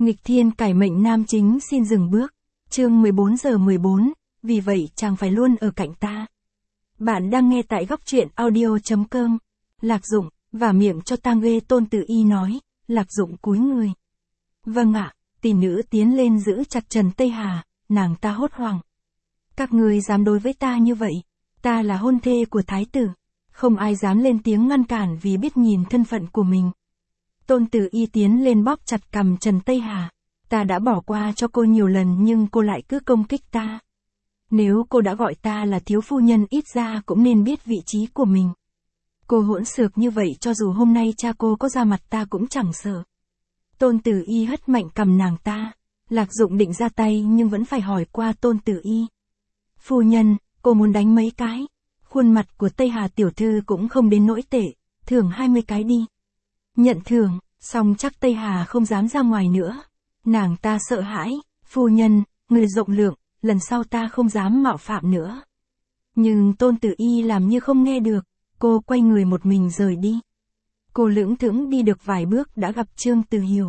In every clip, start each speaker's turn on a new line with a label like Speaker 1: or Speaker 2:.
Speaker 1: Nghịch thiên cải mệnh nam chính xin dừng bước. Chương 14:14, vì vậy chàng phải luôn ở cạnh ta. Bạn đang nghe tại góc truyện audio.com. Lạc Dụng, vả miệng cho tang ghê, Tôn Tử Y nói. Lạc Dụng cúi người. Vâng ạ. Tỷ nữ tiến lên giữ chặt Trần Tây Hà, nàng ta hốt hoảng. Các ngươi dám đối với ta như vậy? Ta là hôn thê của thái tử. Không ai dám lên tiếng ngăn cản vì biết nhìn thân phận của mình. Tôn Tử Y tiến lên bóp chặt cằm Trần Tây Hà. Ta đã bỏ qua cho cô nhiều lần nhưng cô lại cứ công kích ta. Nếu cô đã gọi ta là thiếu phu nhân, ít ra cũng nên biết vị trí của mình. Cô hỗn xược như vậy, cho dù hôm nay cha cô có ra mặt ta cũng chẳng sợ. Tôn Tử Y hất mạnh cằm nàng ta. Lạc Dụng định ra tay nhưng vẫn phải hỏi qua Tôn Tử Y. Phu nhân, cô muốn đánh mấy cái? Khuôn mặt của Tây Hà tiểu thư cũng không đến nỗi tệ, thưởng 20 cái đi. Nhận thưởng, xong chắc Tây Hà không dám ra ngoài nữa. Nàng ta sợ hãi. Phu nhân, người rộng lượng, lần sau ta không dám mạo phạm nữa. Nhưng Tôn Tử Y làm như không nghe được, cô quay người một mình rời đi. Cô lững thững đi được vài bước đã gặp Trương Từ Hiểu.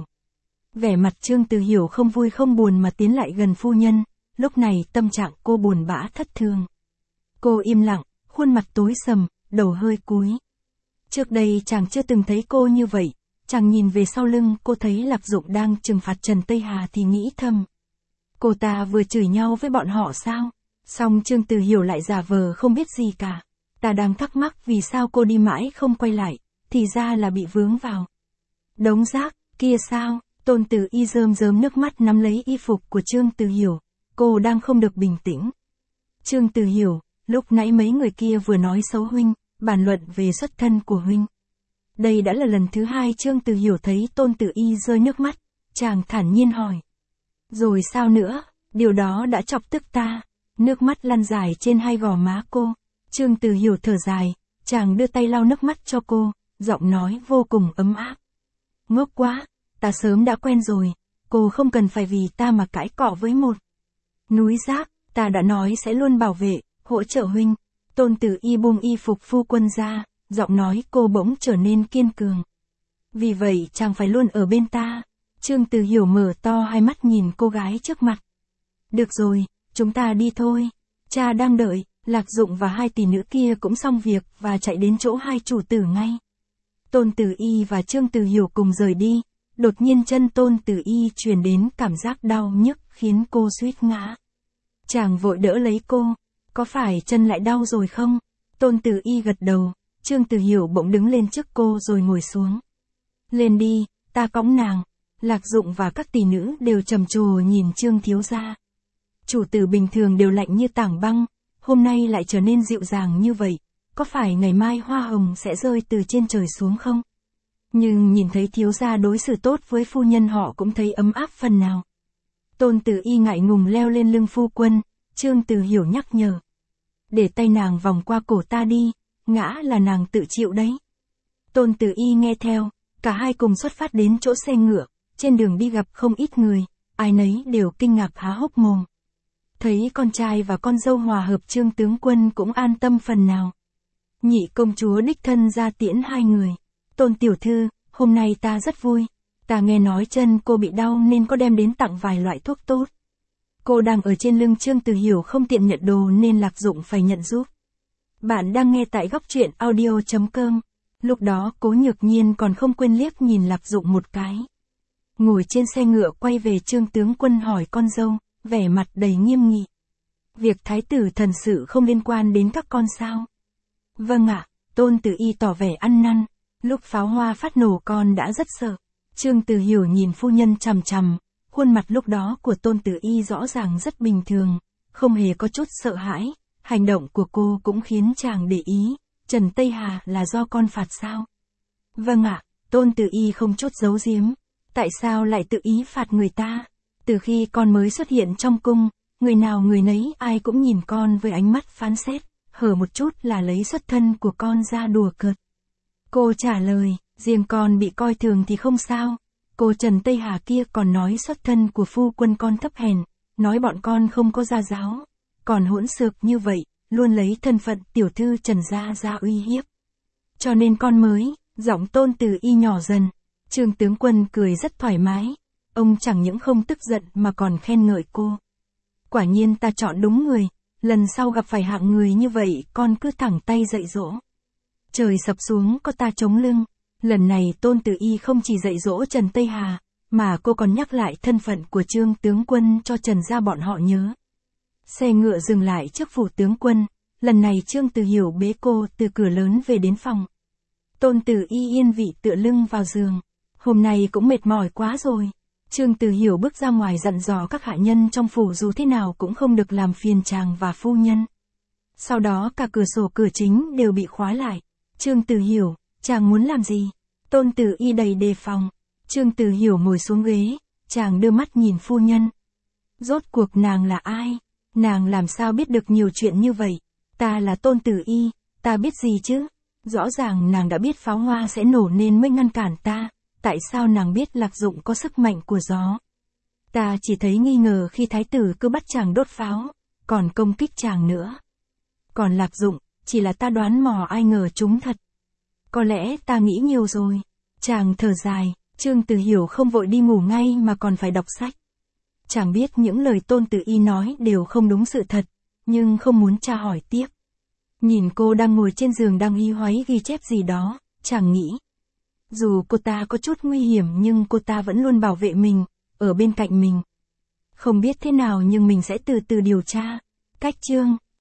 Speaker 1: Vẻ mặt Trương Từ Hiểu không vui không buồn mà tiến lại gần phu nhân, lúc này tâm trạng cô buồn bã thất thường. Cô im lặng, khuôn mặt tối sầm, đầu hơi cúi. Trước đây chàng chưa từng thấy cô như vậy, chàng nhìn về sau lưng cô thấy Lạc Dụng đang trừng phạt Trần Tây Hà thì nghĩ thầm. Cô ta vừa chửi nhau với bọn họ sao? Xong Trương Từ Hiểu lại giả vờ không biết gì cả. Ta đang thắc mắc vì sao cô đi mãi không quay lại, thì ra là bị vướng vào đống rác kia sao? Tôn Tử Y rơm rớm nước mắt nắm lấy y phục của Trương Từ Hiểu. Cô đang không được bình tĩnh. Trương Từ Hiểu, lúc nãy mấy người kia vừa nói xấu huynh, bàn luận về xuất thân của huynh. Đây đã là lần thứ hai Trương Từ Hiểu thấy Tôn Tử Y rơi nước mắt, chàng thản nhiên hỏi. Rồi sao nữa, điều đó đã chọc tức ta. Nước mắt lăn dài trên hai gò má cô. Trương Từ Hiểu thở dài, chàng đưa tay lau nước mắt cho cô, giọng nói vô cùng ấm áp. Ngốc quá, ta sớm đã quen rồi, cô không cần phải vì ta mà cãi cọ với một núi rác, ta đã nói sẽ luôn bảo vệ, hỗ trợ huynh. Tôn Tử Y buông y phục phu quân ra, giọng nói cô bỗng trở nên kiên cường. Vì vậy chàng phải luôn ở bên ta. Trương Từ Hiểu mở to hai mắt nhìn cô gái trước mặt. Được rồi, chúng ta đi thôi. Cha đang đợi. Lạc Dụng và hai tỷ nữ kia cũng xong việc và chạy đến chỗ hai chủ tử ngay. Tôn Tử Y và Trương Từ Hiểu cùng rời đi. Đột nhiên chân Tôn Tử Y truyền đến cảm giác đau nhức khiến cô suýt ngã. Chàng vội đỡ lấy cô. Có phải chân lại đau rồi không? Tôn Tử Y gật đầu. Trương Từ Hiểu bỗng đứng lên trước cô rồi ngồi xuống. Lên đi, ta cõng nàng. Lạc Dụng và các tỷ nữ đều trầm trồ nhìn Trương thiếu gia. Chủ tử bình thường đều lạnh như tảng băng, hôm nay lại trở nên dịu dàng như vậy, có phải ngày mai hoa hồng sẽ rơi từ trên trời xuống không? Nhưng nhìn thấy thiếu gia đối xử tốt với phu nhân họ cũng thấy ấm áp phần nào. Tôn Tử Y ngại ngùng leo lên lưng phu quân, Trương Từ Hiểu nhắc nhở. Để tay nàng vòng qua cổ ta đi, ngã là nàng tự chịu đấy. Tôn Tử Y nghe theo, cả hai cùng xuất phát đến chỗ xe ngựa, trên đường đi gặp không ít người, ai nấy đều kinh ngạc há hốc mồm. Thấy con trai và con dâu hòa hợp, Trương tướng quân cũng an tâm phần nào. Nhị công chúa đích thân ra tiễn hai người. Tôn tiểu thư, hôm nay ta rất vui. Ta nghe nói chân cô bị đau nên có đem đến tặng vài loại thuốc tốt. Cô đang ở trên lưng Trương Từ Hiểu không tiện nhận đồ nên Lạc Dụng phải nhận giúp. Bạn đang nghe tại góc truyện audio.com. Lúc đó Cố Nhược Nhiên còn không quên liếc nhìn Lạc Dụng một cái. Ngồi trên xe ngựa quay về Trương tướng quân hỏi con dâu, vẻ mặt đầy nghiêm nghị. Việc thái tử thần sự không liên quan đến các con sao? Vâng ạ. Tôn Tử Y tỏ vẻ ăn năn. Lúc pháo hoa phát nổ con đã rất sợ. Trương Từ Hiểu nhìn phu nhân chằm chằm. Khuôn mặt lúc đó của Tôn Tử Y rõ ràng rất bình thường, không hề có chút sợ hãi. Hành động của cô cũng khiến chàng để ý. Trần Tây Hà là do con phạt sao? Vâng ạ. Tôn Tử Y không chút giấu giếm. Tại sao lại tự ý phạt người ta? Từ khi con mới xuất hiện trong cung, người nào người nấy ai cũng nhìn con với ánh mắt phán xét, hở một chút là lấy xuất thân của con ra đùa cợt. Cô trả lời, riêng con bị coi thường thì không sao. Cô Trần Tây Hà kia còn nói xuất thân của phu quân con thấp hèn, nói bọn con không có gia giáo, còn hỗn xược như vậy, luôn lấy thân phận tiểu thư Trần gia ra uy hiếp. Cho nên con mới, giọng Tôn Tử Y nhỏ dần. Trương tướng quân cười rất thoải mái. Ông chẳng những không tức giận mà còn khen ngợi cô. Quả nhiên ta chọn đúng người, lần sau gặp phải hạng người như vậy con cứ thẳng tay dạy dỗ. Trời sập xuống có ta chống lưng, lần này Tôn Tử Y không chỉ dạy dỗ Trần Tây Hà, mà cô còn nhắc lại thân phận của Trương tướng quân cho Trần gia bọn họ nhớ. Xe ngựa dừng lại trước phủ tướng quân, lần này Trương Từ Hiểu bế cô từ cửa lớn về đến phòng. Tôn Tử Y yên vị tựa lưng vào giường, hôm nay cũng mệt mỏi quá rồi. Trương Từ Hiểu bước ra ngoài dặn dò các hạ nhân trong phủ dù thế nào cũng không được làm phiền chàng và phu nhân. Sau đó cả cửa sổ cửa chính đều bị khóa lại. Trương Từ Hiểu, chàng muốn làm gì? Tôn Tử Y đầy đề phòng. Trương Từ Hiểu ngồi xuống ghế, chàng đưa mắt nhìn phu nhân. Rốt cuộc nàng là ai? Nàng làm sao biết được nhiều chuyện như vậy? Ta là Tôn Tử Y, ta biết gì chứ? Rõ ràng nàng đã biết pháo hoa sẽ nổ nên mới ngăn cản ta. Tại sao nàng biết Lạc Dụng có sức mạnh của gió? Ta chỉ thấy nghi ngờ khi thái tử cứ bắt chàng đốt pháo, còn công kích chàng nữa. Còn Lạc Dụng, chỉ là ta đoán mò ai ngờ chúng thật. Có lẽ ta nghĩ nhiều rồi. Chàng thở dài, Trương Từ Hiểu không vội đi ngủ ngay mà còn phải đọc sách. Chàng biết những lời Tôn Tử Y nói đều không đúng sự thật, nhưng không muốn tra hỏi tiếp. Nhìn cô đang ngồi trên giường đang y hoáy ghi chép gì đó, chàng nghĩ. Dù cô ta có chút nguy hiểm nhưng cô ta vẫn luôn bảo vệ mình, ở bên cạnh mình. Không biết thế nào nhưng mình sẽ từ từ điều tra. Cách chương